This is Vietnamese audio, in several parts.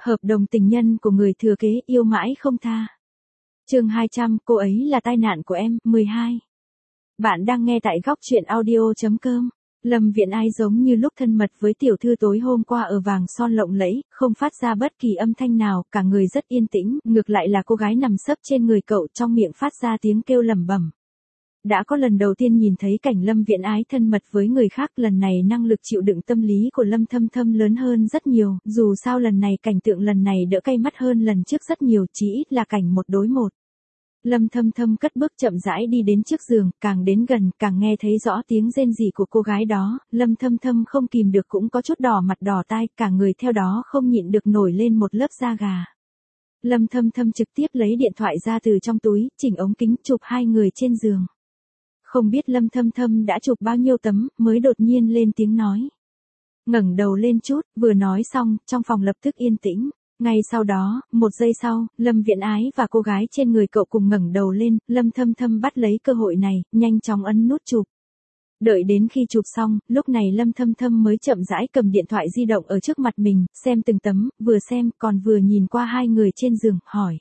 Hợp đồng tình nhân của người thừa kế yêu mãi không tha. Chương 200, cô ấy là tai nạn của em, 12. Bạn đang nghe tại góc truyện audio.com. Lâm Viễn Ái giống như lúc thân mật với tiểu thư tối hôm qua ở vàng son lộng lẫy, không phát ra bất kỳ âm thanh nào, cả người rất yên tĩnh, ngược lại là cô gái nằm sấp trên người cậu trong miệng phát ra tiếng kêu lẩm bẩm. Đã có lần đầu tiên nhìn thấy cảnh Lâm Viễn Ái thân mật với người khác, lần này năng lực chịu đựng tâm lý của Lâm Thâm Thâm lớn hơn rất nhiều, dù sao lần này cảnh tượng lần này đỡ cay mắt hơn lần trước rất nhiều, chỉ ít là cảnh một đối một. Lâm Thâm Thâm cất bước chậm rãi đi đến trước giường, càng đến gần, càng nghe thấy rõ tiếng rên rỉ của cô gái đó, Lâm Thâm Thâm không kìm được cũng có chút đỏ mặt đỏ tai, cả người theo đó không nhịn được nổi lên một lớp da gà. Lâm Thâm Thâm trực tiếp lấy điện thoại ra từ trong túi, chỉnh ống kính chụp hai người trên giường. Không biết Lâm Thâm Thâm đã chụp bao nhiêu tấm, mới đột nhiên lên tiếng nói. Ngẩng đầu lên chút, vừa nói xong, trong phòng lập tức yên tĩnh. Ngay sau đó, một giây sau, Lâm Viễn Ái và cô gái trên người cậu cùng ngẩng đầu lên, Lâm Thâm Thâm bắt lấy cơ hội này, nhanh chóng ấn nút chụp. Đợi đến khi chụp xong, lúc này Lâm Thâm Thâm mới chậm rãi cầm điện thoại di động ở trước mặt mình, xem từng tấm, vừa xem, còn vừa nhìn qua hai người trên giường, hỏi.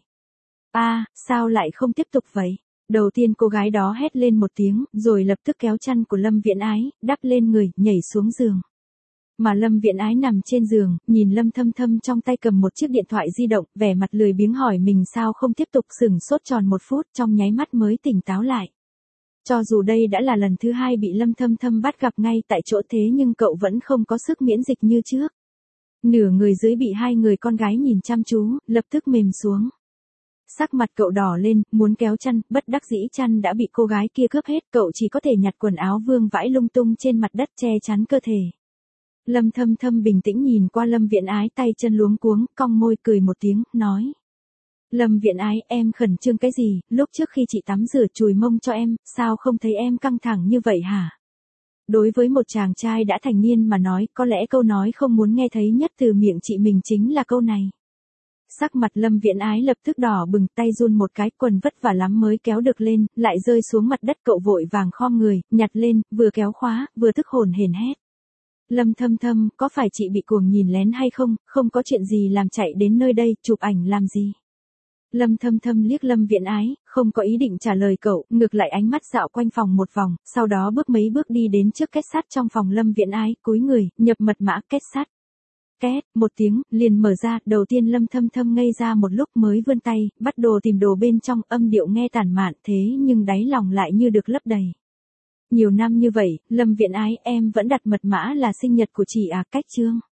Sao lại không tiếp tục vậy? Đầu tiên cô gái đó hét lên một tiếng, rồi lập tức kéo chăn của Lâm Viễn Ái, đắp lên người, nhảy xuống giường. Mà Lâm Viễn Ái nằm trên giường, nhìn Lâm Thâm Thâm trong tay cầm một chiếc điện thoại di động, vẻ mặt lười biếng hỏi mình sao không tiếp tục, sửng sốt tròn một phút, trong nháy mắt mới tỉnh táo lại. Cho dù đây đã là lần thứ hai bị Lâm Thâm Thâm bắt gặp ngay tại chỗ thế nhưng cậu vẫn không có sức miễn dịch như trước. Nửa người dưới bị hai người con gái nhìn chăm chú, lập tức mềm xuống. Sắc mặt cậu đỏ lên, muốn kéo chăn, bất đắc dĩ chăn đã bị cô gái kia cướp hết, cậu chỉ có thể nhặt quần áo vương vãi lung tung trên mặt đất che chắn cơ thể. Lâm Thâm Thâm bình tĩnh nhìn qua Lâm Viễn Ái, tay chân luống cuống, cong môi cười một tiếng, nói. Lâm Viễn Ái, em khẩn trương cái gì, lúc trước khi chị tắm rửa chùi mông cho em, sao không thấy em căng thẳng như vậy hả? Đối với một chàng trai đã thành niên mà nói, có lẽ câu nói không muốn nghe thấy nhất từ miệng chị mình chính là câu này. Sắc mặt Lâm Viễn Ái lập tức đỏ bừng, tay run một cái, quần vất vả lắm mới kéo được lên, lại rơi xuống mặt đất, cậu vội vàng khom người, nhặt lên, vừa kéo khóa, vừa tức hồn hển hét. Lâm Thâm Thâm, có phải chị bị cuồng nhìn lén hay không, không có chuyện gì làm chạy đến nơi đây, chụp ảnh làm gì? Lâm Thâm Thâm liếc Lâm Viễn Ái, không có ý định trả lời cậu, ngược lại ánh mắt dạo quanh phòng một vòng, sau đó bước mấy bước đi đến trước két sắt trong phòng Lâm Viễn Ái, cúi người, nhập mật mã két sắt. Két, một tiếng, liền mở ra, đầu tiên Lâm Thâm Thâm ngây ra một lúc mới vươn tay, bắt đồ tìm đồ bên trong, âm điệu nghe tản mạn thế nhưng đáy lòng lại như được lấp đầy. Nhiều năm như vậy, Lâm Viễn Ái, em vẫn đặt mật mã là sinh nhật của chị à, cách chương.